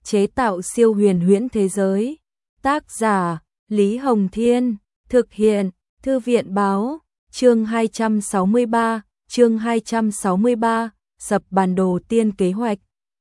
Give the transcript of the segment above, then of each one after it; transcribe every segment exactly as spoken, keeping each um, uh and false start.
chế tạo siêu huyền huyễn thế giới. Tác giả Lý Hồng Thiên, thực hiện Thư viện Báo. Chương hai trăm sáu mươi ba, chương hai trăm sáu mươi ba, sập bản đồ tiên kế hoạch.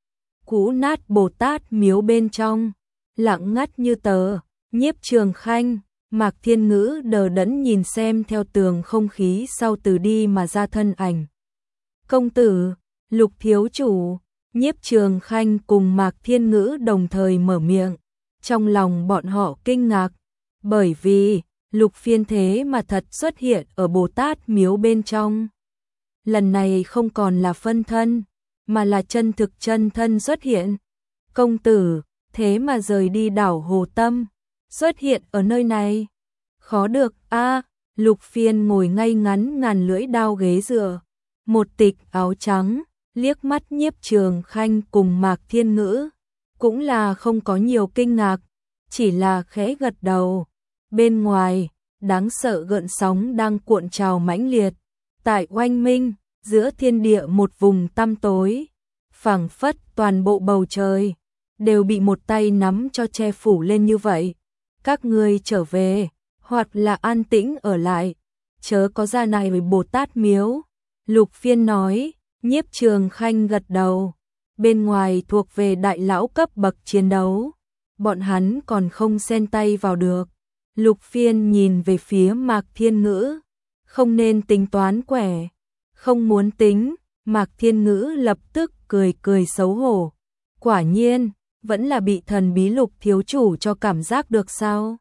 Cũ nát Bồ Tát miếu bên trong, lặng ngắt như tờ. Nhiếp Trường Khanh, Mạc Thiên Ngữ đờ đẫn nhìn xem theo tường không khí sau từ đi mà ra thân ảnh. Công tử, Lục thiếu chủ. Nhiếp Trường Khanh cùng Mạc Thiên Ngữ đồng thời mở miệng. Trong lòng bọn họ kinh ngạc, bởi vì Lục Phiên thế mà thật xuất hiện ở Bồ Tát miếu bên trong. Lần này không còn là phân thân, mà là chân thực chân thân xuất hiện. Công tử, thế mà rời đi đảo Hồ Tâm, xuất hiện ở nơi này. Khó được a. Lục Phiên ngồi ngay ngắn ngàn lưỡi đao ghế dựa, một tịch áo trắng, liếc mắt Nhiếp Trường Khanh cùng Mạc Thiên Ngữ, cũng là không có nhiều kinh ngạc, chỉ là khẽ gật đầu. Bên ngoài, đáng sợ gợn sóng đang cuộn trào mãnh liệt. Tại oanh minh, giữa thiên địa một vùng tăm tối, phảng phất toàn bộ bầu trời đều bị một tay nắm cho che phủ lên như vậy. Các ngươi trở về, hoặc là an tĩnh ở lại, chớ có ra này với Bồ Tát miếu. Lục Phiên nói. Nhiếp Trường Khanh gật đầu. Bên ngoài thuộc về đại lão cấp bậc chiến đấu, bọn hắn còn không xen tay vào được. Lục Phiên nhìn về phía Mạc Thiên Ngữ, không nên tính toán quẻ. Không muốn tính. Mạc Thiên Ngữ lập tức cười cười xấu hổ. Quả nhiên, vẫn là bị thần bí Lục thiếu chủ cho cảm giác được sao?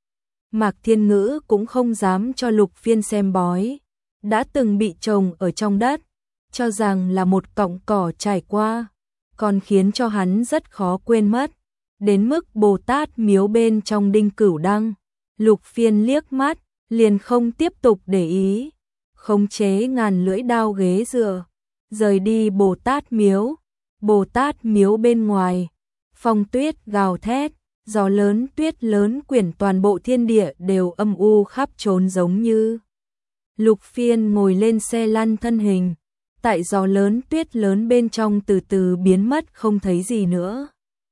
Mạc Thiên Ngữ cũng không dám cho Lục Phiên xem bói, đã từng bị trồng ở trong đất, cho rằng là một cọng cỏ trải qua, còn khiến cho hắn rất khó quên mất. Đến mức Bồ Tát miếu bên trong đinh cửu đăng, Lục Phiên liếc mắt, liền không tiếp tục để ý, khống chế ngàn lưỡi đao ghế dựa, rời đi Bồ Tát miếu. Bồ Tát miếu bên ngoài, phong tuyết gào thét, gió lớn tuyết lớn quyển toàn bộ thiên địa đều âm u khắp trốn giống như. Lục Phiên ngồi lên xe lăn thân hình, tại gió lớn tuyết lớn bên trong từ từ biến mất không thấy gì nữa.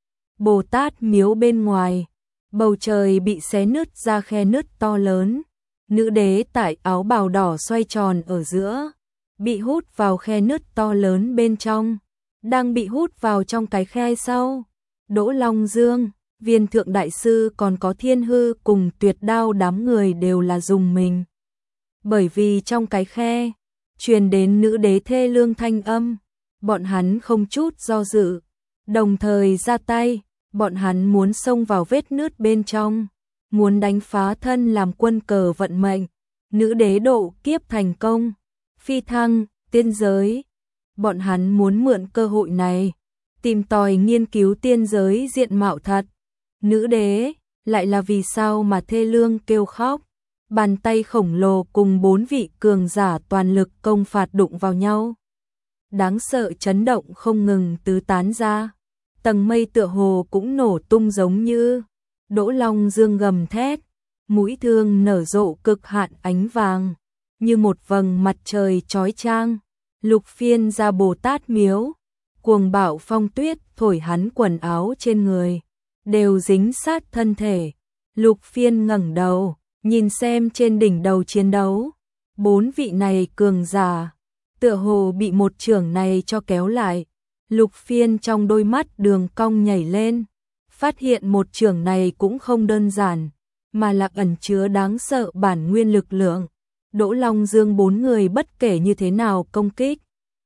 Bồ Tát miếu bên ngoài, bầu trời bị xé nứt ra khe nứt to lớn. Nữ đế tại áo bào đỏ xoay tròn ở giữa, bị hút vào khe nứt to lớn bên trong, đang bị hút vào trong cái khe sau. Đỗ Long Dương, Viên Thượng Đại Sư còn có Thiên Hư cùng Tuyệt Đao đám người đều là dùng mình. Bởi vì trong cái khe truyền đến nữ đế thê lương thanh âm, bọn hắn không chút do dự, đồng thời ra tay. Bọn hắn muốn xông vào vết nứt bên trong, muốn đánh phá thân làm quân cờ vận mệnh. Nữ đế độ kiếp thành công, phi thăng tiên giới. Bọn hắn muốn mượn cơ hội này tìm tòi nghiên cứu tiên giới diện mạo thật. Nữ đế lại là vì sao mà thê lương kêu khóc. Bàn tay khổng lồ cùng bốn vị cường giả toàn lực công phạt đụng vào nhau, đáng sợ chấn động không ngừng tứ tán ra. Tầng mây tựa hồ cũng nổ tung giống như. Đỗ Long Dương gầm thét, mũi thương nở rộ cực hạn ánh vàng, như một vầng mặt trời chói chang. Lục Phiên ra Bồ Tát miếu, cuồng bạo phong tuyết thổi hắn quần áo trên người đều dính sát thân thể. Lục Phiên ngẩng đầu, nhìn xem trên đỉnh đầu chiến đấu, bốn vị này cường giả tựa hồ bị một chưởng này cho kéo lại. Lục Phiên trong đôi mắt đường cong nhảy lên, phát hiện một chưởng này cũng không đơn giản, mà là ẩn chứa đáng sợ bản nguyên lực lượng. Đỗ Long Dương bốn người bất kể như thế nào công kích,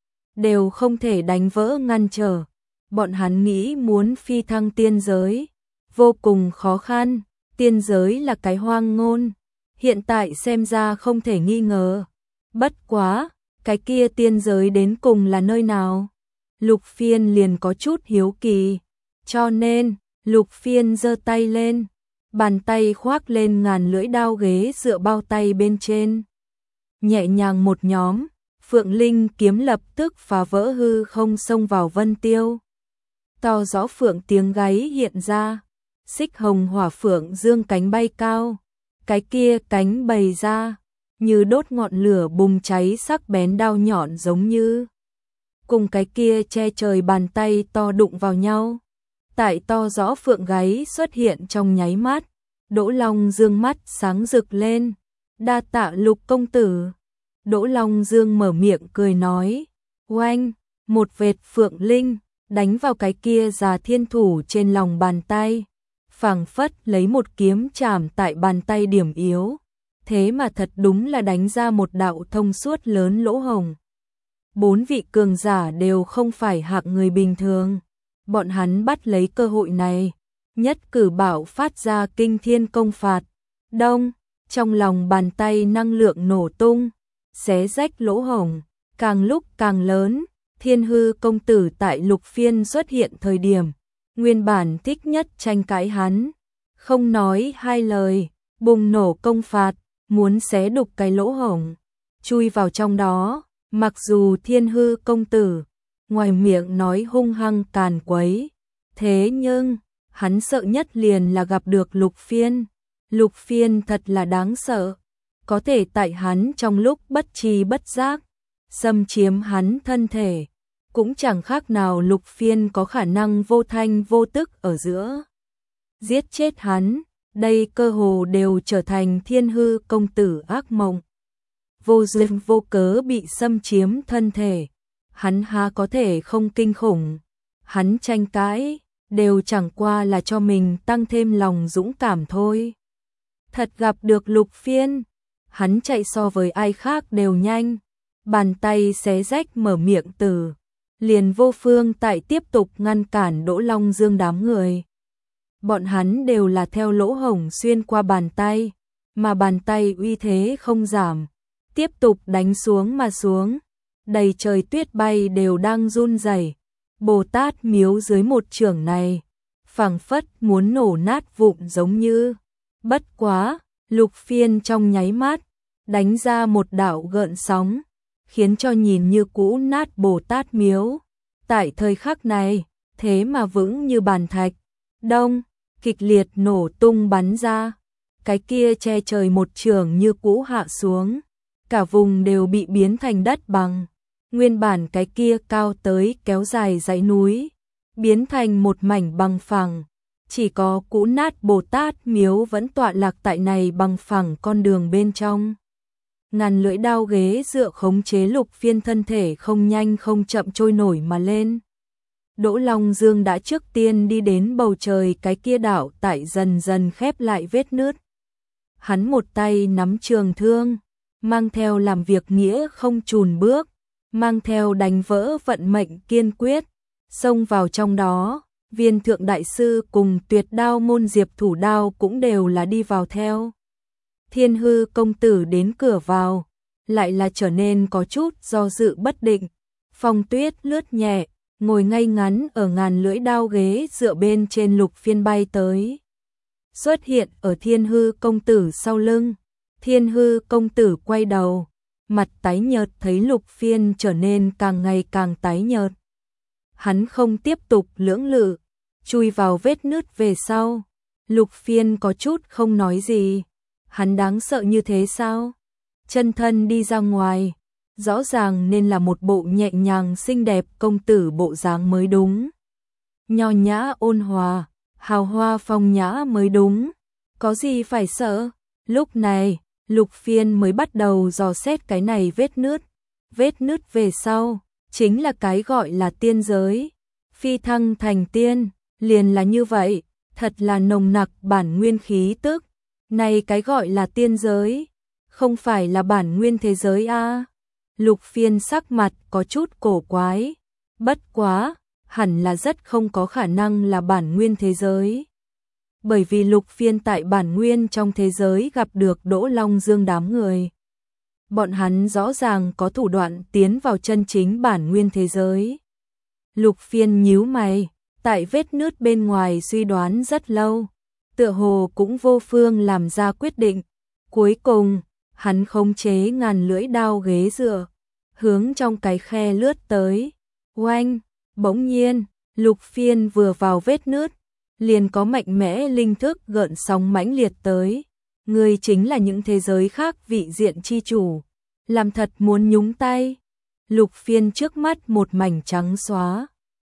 đều không thể đánh vỡ ngăn trở. Bọn hắn nghĩ muốn phi thăng tiên giới, vô cùng khó khăn. Tiên giới là cái hoang ngôn, hiện tại xem ra không thể nghi ngờ. Bất quá, cái kia tiên giới đến cùng là nơi nào? Lục Phiên liền có chút hiếu kỳ, cho nên Lục Phiên giơ tay lên, bàn tay khoác lên ngàn lưỡi đao ghế dựa bao tay bên trên, nhẹ nhàng một nhóm, Phượng Linh kiếm lập tức phá vỡ hư không xông vào Vân Tiêu. To rõ phượng tiếng gáy hiện ra, xích hồng hỏa phượng dương cánh bay cao, cái kia cánh bày ra như đốt ngọn lửa bùng cháy sắc bén đao nhọn giống như. Cùng cái kia che trời bàn tay to đụng vào nhau, Tại to rõ phượng gáy xuất hiện trong nháy mắt, Đỗ Long Dương mắt sáng rực lên, đa tạ Lục công tử. Đỗ Long Dương mở miệng cười nói, oanh, một vệt phượng linh, đánh vào cái kia già thiên thủ trên lòng bàn tay, phảng phất lấy một kiếm chạm tại bàn tay điểm yếu, thế mà thật đúng là đánh ra một đạo thông suốt lớn lỗ hổng. Bốn vị cường giả đều không phải hạng người bình thường, bọn hắn bắt lấy cơ hội này, nhất cử bạo phát ra kinh thiên công phạt. Đông, trong lòng bàn tay năng lượng nổ tung, xé rách lỗ hổng, càng lúc càng lớn. Thiên Hư công tử tại Lục Phiên xuất hiện thời điểm, nguyên bản thích nhất tranh cãi hắn, không nói hai lời, bùng nổ công phạt, muốn xé đục cái lỗ hổng, chui vào trong đó. Mặc dù Thiên Hư công tử ngoài miệng nói hung hăng càn quấy, thế nhưng hắn sợ nhất liền là gặp được Lục Phiên. Lục Phiên thật là đáng sợ, có thể tại hắn trong lúc bất tri bất giác xâm chiếm hắn thân thể, cũng chẳng khác nào Lục Phiên có khả năng vô thanh vô tức ở giữa giết chết hắn. Đây cơ hồ đều trở thành Thiên Hư công tử ác mộng. Vô duyên vô cớ bị xâm chiếm thân thể, hắn há có thể không kinh khủng. Hắn tranh cãi đều chẳng qua là cho mình tăng thêm lòng dũng cảm thôi. Thật gặp được Lục Phiên, hắn chạy so với ai khác đều nhanh, bàn tay xé rách mở miệng từ, liền vô phương tại tiếp tục ngăn cản Đỗ Long Dương đám người. Bọn hắn đều là theo lỗ hổng xuyên qua bàn tay, mà bàn tay uy thế không giảm, tiếp tục đánh xuống mà xuống, đầy trời tuyết bay đều đang run rẩy. Bồ Tát miếu dưới một chưởng này, phảng phất muốn nổ nát vụn giống như. Bất quá, Lục Phiên trong nháy mắt đánh ra một đạo gợn sóng, khiến cho nhìn như cũ nát Bồ Tát miếu, tại thời khắc này, thế mà vững như bàn thạch. Đông, kịch liệt nổ tung bắn ra, cái kia che trời một chưởng như cũ hạ xuống, cả vùng đều bị biến thành đất bằng. Nguyên bản cái kia cao tới kéo dài dãy núi, biến thành một mảnh bằng phẳng, chỉ có cũ nát Bồ Tát miếu vẫn tọa lạc tại này bằng phẳng con đường bên trong. Ngàn lưỡi đao ghế dựa khống chế Lục Phiên thân thể không nhanh không chậm trôi nổi mà lên. Đỗ Long Dương đã trước tiên đi đến bầu trời cái kia đảo tại dần dần khép lại vết nứt. Hắn một tay nắm trường thương, mang theo làm việc nghĩa không chùn bước, mang theo đánh vỡ vận mệnh kiên quyết, xông vào trong đó. Viên thượng đại sư cùng Tuyệt Đao môn Diệp Thủ Đao cũng đều là đi vào theo. Thiên Hư công tử đến cửa vào, lại là trở nên có chút do dự bất định. Phong tuyết lướt nhẹ, ngồi ngay ngắn ở ngàn lưỡi đao ghế dựa bên trên. Lục Phiên bay tới, xuất hiện ở Thiên Hư công tử sau lưng. Thiên Hư công tử quay đầu, mặt tái nhợt, thấy Lục Phiên trở nên càng ngày càng tái nhợt. Hắn không tiếp tục lưỡng lự, chui vào vết nứt về sau. Lục Phiên có chút không nói gì. Hắn đáng sợ như thế sao? Chân thân đi ra ngoài, rõ ràng nên là một bộ nhẹ nhàng xinh đẹp công tử bộ dáng mới đúng. Nho nhã ôn hòa, hào hoa phong nhã mới đúng. Có gì phải sợ? Lúc này, Lục Phiên mới bắt đầu dò xét cái này vết nứt. Vết nứt về sau, chính là cái gọi là tiên giới. Phi thăng thành tiên, liền là như vậy, thật là nồng nặc bản nguyên khí tức. Này cái gọi là tiên giới, không phải là bản nguyên thế giới a? À? Lục Phiên sắc mặt có chút cổ quái, bất quá, hẳn là rất không có khả năng là bản nguyên thế giới. Bởi vì Lục Phiên tại bản nguyên trong thế giới gặp được Đỗ Long Dương đám người. Bọn hắn rõ ràng có thủ đoạn tiến vào chân chính bản nguyên thế giới. Lục Phiên nhíu mày, tại vết nứt bên ngoài suy đoán rất lâu, tựa hồ cũng vô phương làm ra quyết định. Cuối cùng, hắn khống chế ngàn lưỡi đao ghế dựa, hướng trong cái khe lướt tới. Oanh, bỗng nhiên, Lục Phiên vừa vào vết nứt, liền có mạnh mẽ linh thức gợn sóng mãnh liệt tới. Người chính là những thế giới khác vị diện chi chủ, làm thật muốn nhúng tay. Lục Phiên trước mắt một mảnh trắng xóa,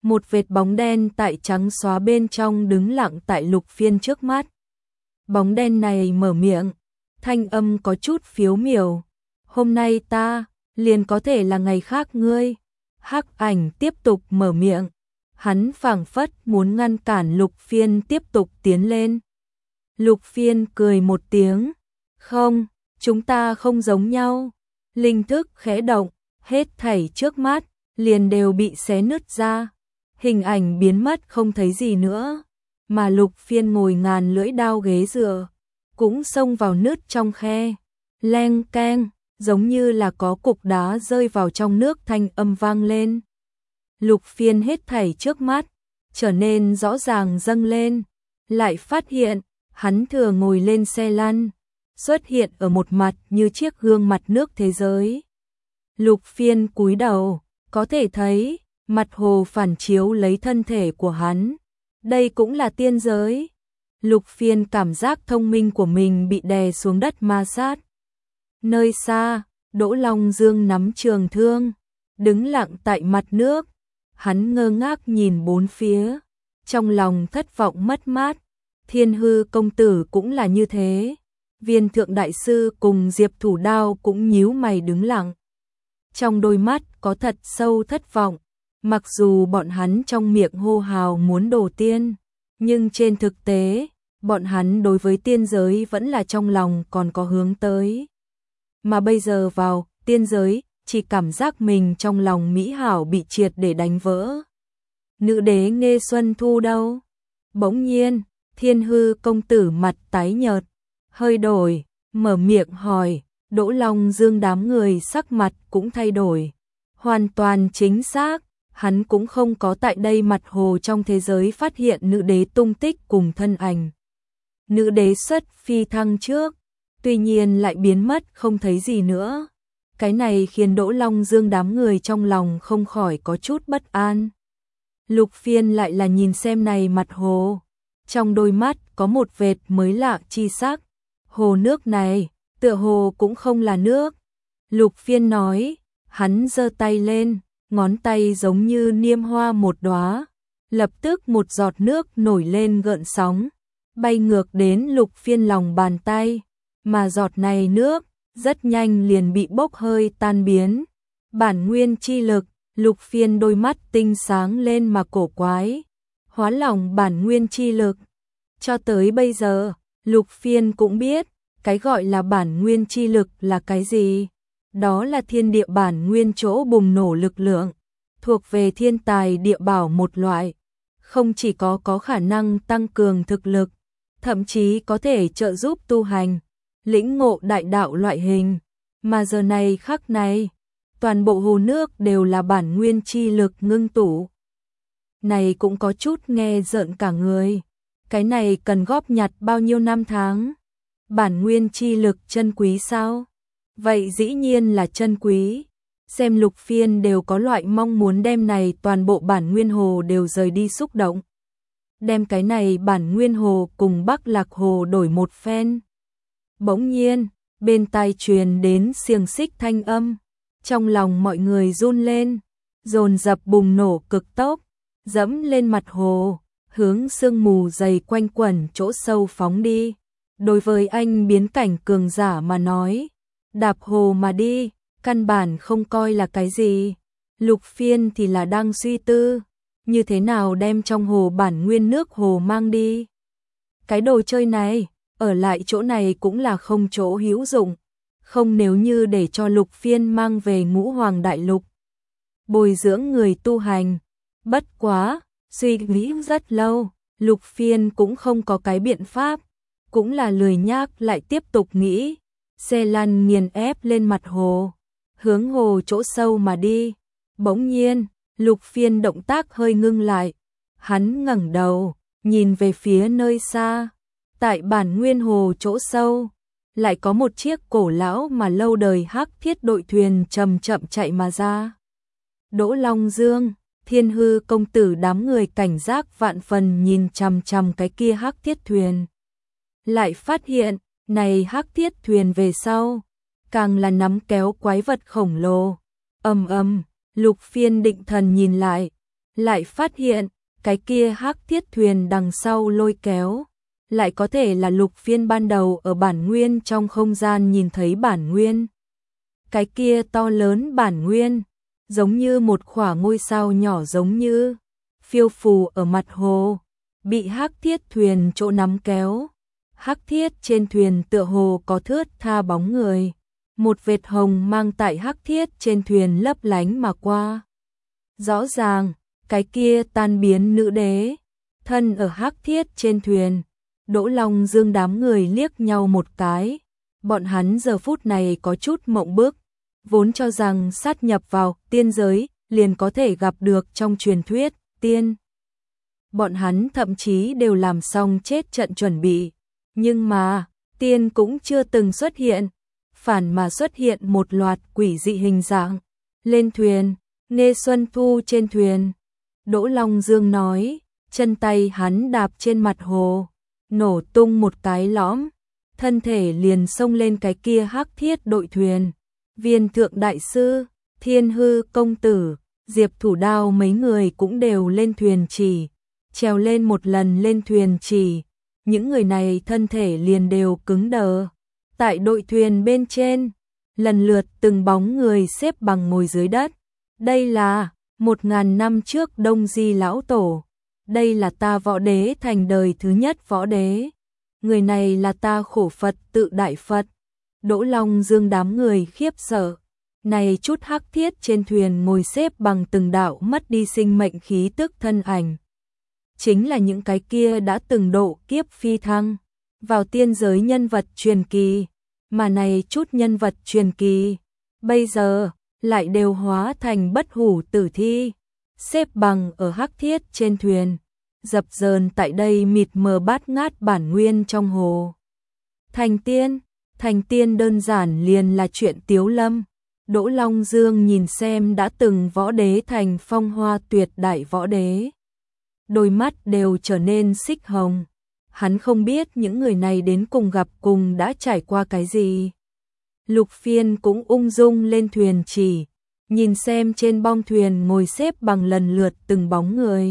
Một vệt bóng đen tại trắng xóa bên trong đứng lặng tại Lục Phiên trước mắt. Bóng đen này mở miệng, thanh âm có chút phiếu miểu. Hôm nay ta, liền có thể là ngày khác ngươi. Hắc ảnh tiếp tục mở miệng. Hắn phảng phất muốn ngăn cản Lục Phiên tiếp tục tiến lên. Lục Phiên cười một tiếng. Không, chúng ta không giống nhau. Linh thức khẽ động, hết thảy trước mắt, liền đều bị xé nứt ra. Hình ảnh biến mất không thấy gì nữa. Mà Lục Phiên ngồi ngàn lưỡi đao ghế dựa, cũng xông vào nứt trong khe. Leng keng, giống như là có cục đá rơi vào trong nước thanh âm vang lên. Lục Phiên hết thảy trước mắt, trở nên rõ ràng dâng lên. Lại phát hiện, hắn thừa ngồi lên xe lăn, xuất hiện ở một mặt như chiếc gương mặt nước thế giới. Lục Phiên cúi đầu, có thể thấy, mặt hồ phản chiếu lấy thân thể của hắn. Đây cũng là tiên giới. Lục Phiên cảm giác thông minh của mình bị đè xuống đất ma sát. Nơi xa, Đỗ Long Dương nắm trường thương, đứng lặng tại mặt nước. Hắn ngơ ngác nhìn bốn phía, trong lòng thất vọng mất mát. Thiên Hư công tử cũng là như thế. Viên Thượng đại sư cùng Diệp Thủ Đao cũng nhíu mày đứng lặng. Trong đôi mắt có thật sâu thất vọng. Mặc dù bọn hắn trong miệng hô hào muốn đổ tiên, nhưng trên thực tế, bọn hắn đối với tiên giới vẫn là trong lòng còn có hướng tới. Mà bây giờ vào tiên giới, chỉ cảm giác mình trong lòng mỹ hảo bị triệt để đánh vỡ. Nữ đế Nghê Xuân Thu đâu? Bỗng nhiên, Thiên Hư công tử mặt tái nhợt, hơi đổi, mở miệng hỏi. Đỗ Long Dương đám người sắc mặt cũng thay đổi. Hoàn toàn chính xác, hắn cũng không có tại đây mặt hồ trong thế giới phát hiện nữ đế tung tích cùng thân ảnh. Nữ đế xuất phi thăng trước, tuy nhiên lại biến mất không thấy gì nữa. Cái này khiến Đỗ Long Dương đám người trong lòng không khỏi có chút bất an. Lục Phiên lại là nhìn xem này mặt hồ, trong đôi mắt có một vệt mới lạ chi sắc. Hồ nước này, tựa hồ cũng không là nước. Lục Phiên nói, hắn giơ tay lên, ngón tay giống như niêm hoa một đóa, lập tức một giọt nước nổi lên gợn sóng, bay ngược đến Lục Phiên lòng bàn tay, mà giọt này nước rất nhanh liền bị bốc hơi tan biến. Bản nguyên chi lực, Lục Phiên đôi mắt tinh sáng lên mà cổ quái, hóa lỏng bản nguyên chi lực. Cho tới bây giờ, Lục Phiên cũng biết, cái gọi là bản nguyên chi lực là cái gì? Đó là thiên địa bản nguyên chỗ bùng nổ lực lượng, thuộc về thiên tài địa bảo một loại, không chỉ có có khả năng tăng cường thực lực, thậm chí có thể trợ giúp tu hành, lĩnh ngộ đại đạo loại hình. Mà giờ này khắc này, toàn bộ hồ nước đều là bản nguyên chi lực ngưng tụ. Này cũng có chút nghe rợn cả người. Cái này cần góp nhặt bao nhiêu năm tháng? Bản nguyên chi lực chân quý sao? Vậy dĩ nhiên là chân quý. Xem Lục Phiên đều có loại mong muốn đem này toàn bộ bản nguyên hồ đều rời đi xúc động. Đem cái này bản nguyên hồ cùng Bắc Lạc hồ đổi một phen. Bỗng nhiên, bên tai truyền đến xiềng xích thanh âm. Trong lòng mọi người run lên, dồn dập bùng nổ cực tốc, dẫm lên mặt hồ, hướng sương mù dày quanh quẩn chỗ sâu phóng đi. Đối với anh biến cảnh cường giả mà nói, đạp hồ mà đi, căn bản không coi là cái gì. Lục Phiên thì là đang suy tư, như thế nào đem trong hồ bản nguyên nước hồ mang đi. Cái đồ chơi này, ở lại chỗ này cũng là không chỗ hữu dụng, không nếu như để cho Lục Phiên mang về Ngũ Hoàng Đại Lục, bồi dưỡng người tu hành. Bất quá, suy nghĩ rất lâu, Lục Phiên cũng không có cái biện pháp, cũng là lười nhác lại tiếp tục nghĩ. Xe lăn nghiền ép lên mặt hồ, hướng hồ chỗ sâu mà đi. Bỗng nhiên, Lục Phiên động tác hơi ngưng lại, hắn ngẩng đầu, nhìn về phía nơi xa. Tại bản nguyên hồ chỗ sâu, lại có một chiếc cổ lão mà lâu đời hắc thiết đội thuyền chậm chậm chạy mà ra. Đỗ Long Dương, Thiên Hư công tử đám người cảnh giác vạn phần nhìn chằm chằm cái kia hắc thiết thuyền. Lại phát hiện, này hắc thiết thuyền về sau, càng là nắm kéo quái vật khổng lồ. Ầm ầm, Lục Phiên định thần nhìn lại, lại phát hiện, cái kia hắc thiết thuyền đằng sau lôi kéo, lại có thể là Lục Phiên ban đầu ở bản nguyên trong không gian nhìn thấy bản nguyên. Cái kia to lớn bản nguyên, giống như một khỏa ngôi sao nhỏ giống như phiêu phù ở mặt hồ, bị hắc thiết thuyền chỗ nắm kéo. Hắc thiết trên thuyền tựa hồ có thướt tha bóng người, một vệt hồng mang tại hắc thiết trên thuyền lấp lánh mà qua. Rõ ràng, cái kia tan biến nữ đế, thân ở hắc thiết trên thuyền. Đỗ Long Dương đám người liếc nhau một cái, bọn hắn giờ phút này có chút mộng bức, vốn cho rằng sát nhập vào tiên giới liền có thể gặp được trong truyền thuyết tiên. Bọn hắn thậm chí đều làm xong chết trận chuẩn bị, nhưng mà tiên cũng chưa từng xuất hiện, phản mà xuất hiện một loạt quỷ dị hình dạng. Lên thuyền, Nghê Xuân Thu trên thuyền, Đỗ Long Dương nói, chân tay hắn đạp trên mặt hồ, nổ tung một cái lõm, thân thể liền xông lên cái kia hắc thiết đội thuyền. Viên thượng đại sư, Thiên Hư công tử, Diệp Thủ Đao mấy người cũng đều lên thuyền chỉ, trèo lên một lần lên thuyền chỉ, những người này thân thể liền đều cứng đờ. Tại đội thuyền bên trên, lần lượt từng bóng người xếp bằng ngồi dưới đất. Đây là một ngàn năm trước Đông Di lão tổ. Đây là ta Võ Đế thành đời thứ nhất Võ Đế. Người này là ta Khổ Phật tự Đại Phật. Đỗ Long Dương đám người khiếp sợ. Này chút hắc thiết trên thuyền ngồi xếp bằng từng đạo mất đi sinh mệnh khí tức thân ảnh. Chính là những cái kia đã từng độ kiếp phi thăng vào tiên giới nhân vật truyền kỳ. Mà này chút nhân vật truyền kỳ, bây giờ lại đều hóa thành bất hủ tử thi, xếp bằng ở hắc thiết trên thuyền, dập dờn tại đây mịt mờ bát ngát bản nguyên trong hồ. Thành tiên, thành tiên đơn giản liền là chuyện tiếu lâm. Đỗ Long Dương nhìn xem đã từng Võ Đế thành phong hoa tuyệt đại Võ Đế, đôi mắt đều trở nên xích hồng. Hắn không biết những người này đến cùng gặp cùng đã trải qua cái gì. Lục Phiên cũng ung dung lên thuyền chỉ, nhìn xem trên bong thuyền ngồi xếp bằng lần lượt từng bóng người.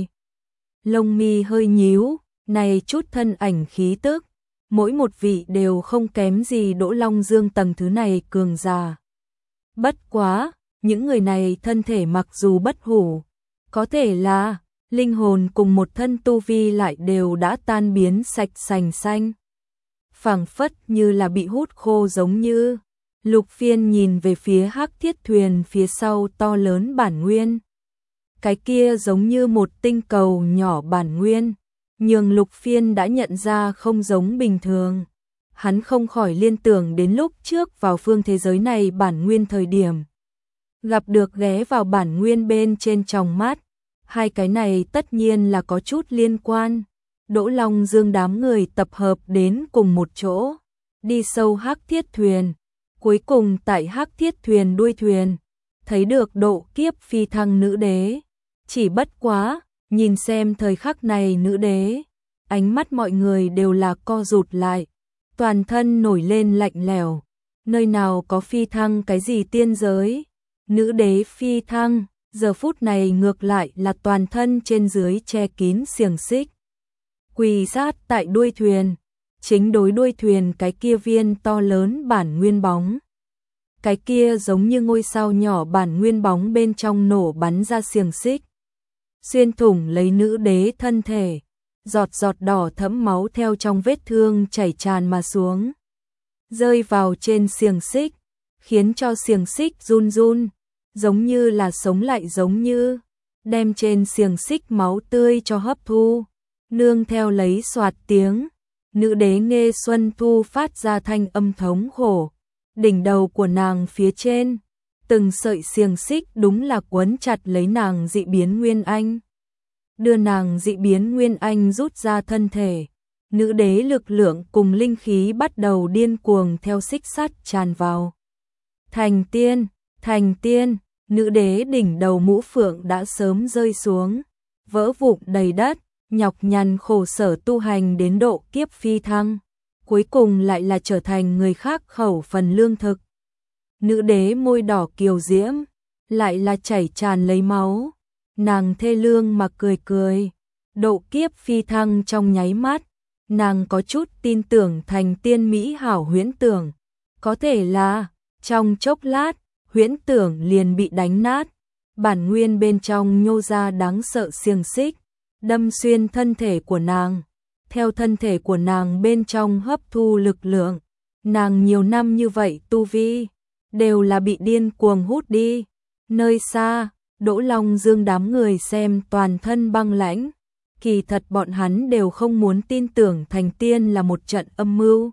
Lông mi hơi nhíu, này chút thân ảnh khí tức, mỗi một vị đều không kém gì Đỗ Long Dương tầng thứ này cường giả. Bất quá, những người này thân thể mặc dù bất hủ, có thể là linh hồn cùng một thân tu vi lại đều đã tan biến sạch sành xanh, phảng phất như là bị hút khô giống như. Lục Phiên nhìn về phía hắc thiết thuyền phía sau to lớn bản nguyên. Cái kia giống như một tinh cầu nhỏ bản nguyên, nhưng Lục Phiên đã nhận ra không giống bình thường. Hắn không khỏi liên tưởng đến lúc trước vào phương thế giới này bản nguyên thời điểm, gặp được ghé vào bản nguyên bên trên tròng mắt. Hai cái này tất nhiên là có chút liên quan. Đỗ Long Dương đám người tập hợp đến cùng một chỗ, đi sâu hắc thiết thuyền. Cuối cùng tại hắc thiết thuyền đuôi thuyền, thấy được độ kiếp phi thăng nữ đế. Chỉ bất quá, nhìn xem thời khắc này nữ đế, ánh mắt mọi người đều là co rụt lại, toàn thân nổi lên lạnh lẽo. Nơi nào có phi thăng cái gì tiên giới? Nữ đế phi thăng, giờ phút này ngược lại là toàn thân trên dưới che kín xiềng xích, quỳ sát tại đuôi thuyền, chính đối đuôi thuyền cái kia viên to lớn bản nguyên bóng. Cái kia giống như ngôi sao nhỏ bản nguyên bóng bên trong nổ bắn ra xiềng xích, xuyên thủng lấy nữ đế thân thể, giọt giọt đỏ thẫm máu theo trong vết thương chảy tràn mà xuống, rơi vào trên xiềng xích, khiến cho xiềng xích run run, giống như là sống lại giống như, đem trên xiềng xích máu tươi cho hấp thu. Nương theo lấy xoạt tiếng, nữ đế Nghê Xuân Thu phát ra thanh âm thống khổ. Đỉnh đầu của nàng phía trên, từng sợi xiềng xích đúng là quấn chặt lấy nàng dị biến Nguyên Anh. Đưa nàng dị biến Nguyên Anh rút ra thân thể. Nữ đế lực lượng cùng linh khí bắt đầu điên cuồng theo xích sắt tràn vào. Thành tiên, thành tiên, nữ đế đỉnh đầu mũ phượng đã sớm rơi xuống, vỡ vụn đầy đất, nhọc nhằn khổ sở tu hành đến độ kiếp phi thăng, cuối cùng lại là trở thành người khác khẩu phần lương thực. Nữ đế môi đỏ kiều diễm, lại là chảy tràn lấy máu, nàng thê lương mà cười cười, độ kiếp phi thăng trong nháy mắt, nàng có chút tin tưởng thành tiên mỹ hảo huyễn tưởng, có thể là trong chốc lát, huyễn tưởng liền bị đánh nát, bản nguyên bên trong nhô ra đáng sợ xiềng xích, đâm xuyên thân thể của nàng, theo thân thể của nàng bên trong hấp thu lực lượng, nàng nhiều năm như vậy tu vi, đều là bị điên cuồng hút đi, nơi xa, Đỗ Long Dương đám người xem toàn thân băng lãnh, kỳ thật bọn hắn đều không muốn tin tưởng thành tiên là một trận âm mưu.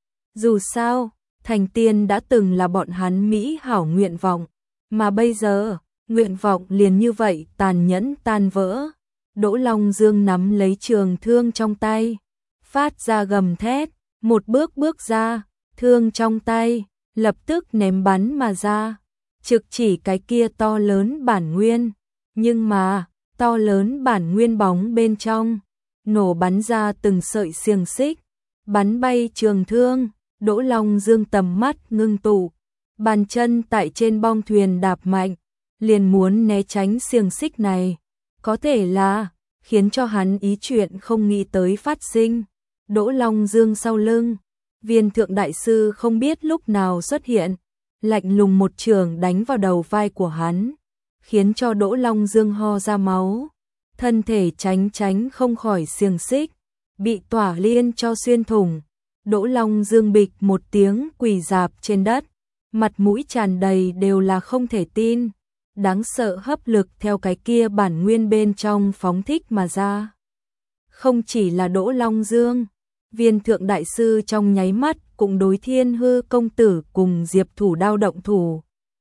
Dù sao, thành tiên đã từng là bọn hắn mỹ hảo nguyện vọng, mà bây giờ, nguyện vọng liền như vậy tàn nhẫn tan vỡ. Đỗ Long Dương nắm lấy trường thương trong tay, phát ra gầm thét, một bước bước ra, thương trong tay, lập tức ném bắn mà ra, trực chỉ cái kia to lớn bản nguyên, nhưng mà, to lớn bản nguyên bóng bên trong, nổ bắn ra từng sợi xiềng xích, bắn bay trường thương, Đỗ Long Dương tầm mắt ngưng tụ, bàn chân tại trên bong thuyền đạp mạnh, liền muốn né tránh xiềng xích này, có thể là khiến cho hắn ý chuyện không nghĩ tới phát sinh. Đỗ Long Dương sau lưng, Viên Thượng Đại Sư không biết lúc nào xuất hiện, lạnh lùng một trường đánh vào đầu vai của hắn, khiến cho Đỗ Long Dương ho ra máu, thân thể tránh tránh không khỏi xiềng xích, bị tỏa liên cho xuyên thủng. Đỗ Long Dương bịch một tiếng quỳ rạp trên đất, mặt mũi tràn đầy đều là không thể tin, đáng sợ hấp lực theo cái kia bản nguyên bên trong phóng thích mà ra. Không chỉ là Đỗ Long Dương, Viên Thượng Đại Sư trong nháy mắt cũng đối Thiên Hư công tử cùng Diệp Thủ Đao động thủ.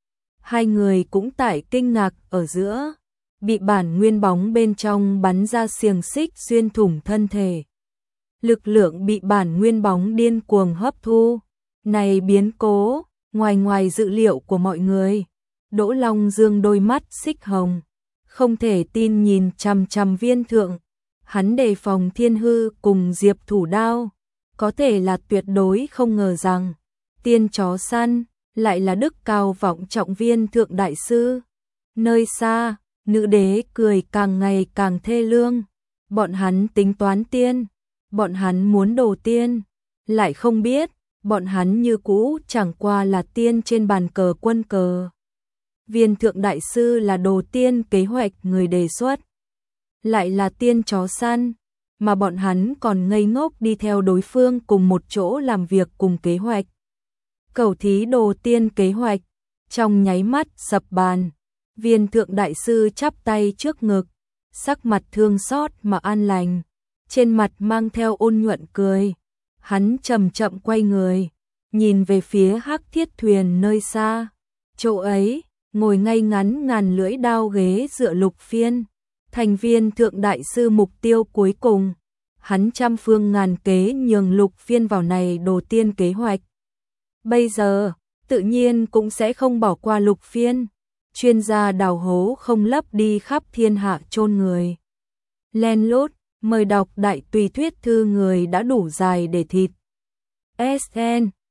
Hai người cũng tại kinh ngạc ở giữa, bị bản nguyên bóng bên trong bắn ra xiềng xích xuyên thủng thân thể. Lực lượng bị bản nguyên bóng điên cuồng hấp thu, này biến cố, ngoài ngoài dự liệu của mọi người. Đỗ Long Dương đôi mắt xích hồng, không thể tin nhìn chằm chằm Viên Thượng, hắn đề phòng Thiên Hư cùng Diệp Thủ Đao, có thể là tuyệt đối không ngờ rằng, tiên chó săn, lại là đức cao vọng trọng Viên Thượng Đại Sư. Nơi xa, nữ đế cười càng ngày càng thê lương, bọn hắn tính toán tiên, bọn hắn muốn đồ tiên, lại không biết, bọn hắn như cũ chẳng qua là tiên trên bàn cờ quân cờ. Viên Thượng Đại Sư là đồ tiên kế hoạch người đề xuất, lại là tiên chó săn, mà bọn hắn còn ngây ngốc đi theo đối phương cùng một chỗ làm việc cùng kế hoạch. Cẩu thí đồ tiên kế hoạch, trong nháy mắt sập bàn, Viên Thượng Đại Sư chắp tay trước ngực, sắc mặt thương xót mà an lành, trên mặt mang theo ôn nhuận cười, hắn chậm chậm quay người, nhìn về phía Hắc Thiết thuyền nơi xa, chỗ ấy, ngồi ngay ngắn ngàn lưỡi đao ghế dựa Lục Phiên, thành Viên Thượng Đại Sư mục tiêu cuối cùng, hắn trăm phương ngàn kế nhường Lục Phiên vào này đồ tiên kế hoạch. Bây giờ, tự nhiên cũng sẽ không bỏ qua Lục Phiên, chuyên gia đào hố không lấp đi khắp thiên hạ chôn người. Len lút, mời đọc đại tùy thuyết thư người đã đủ dài để thịt. ét en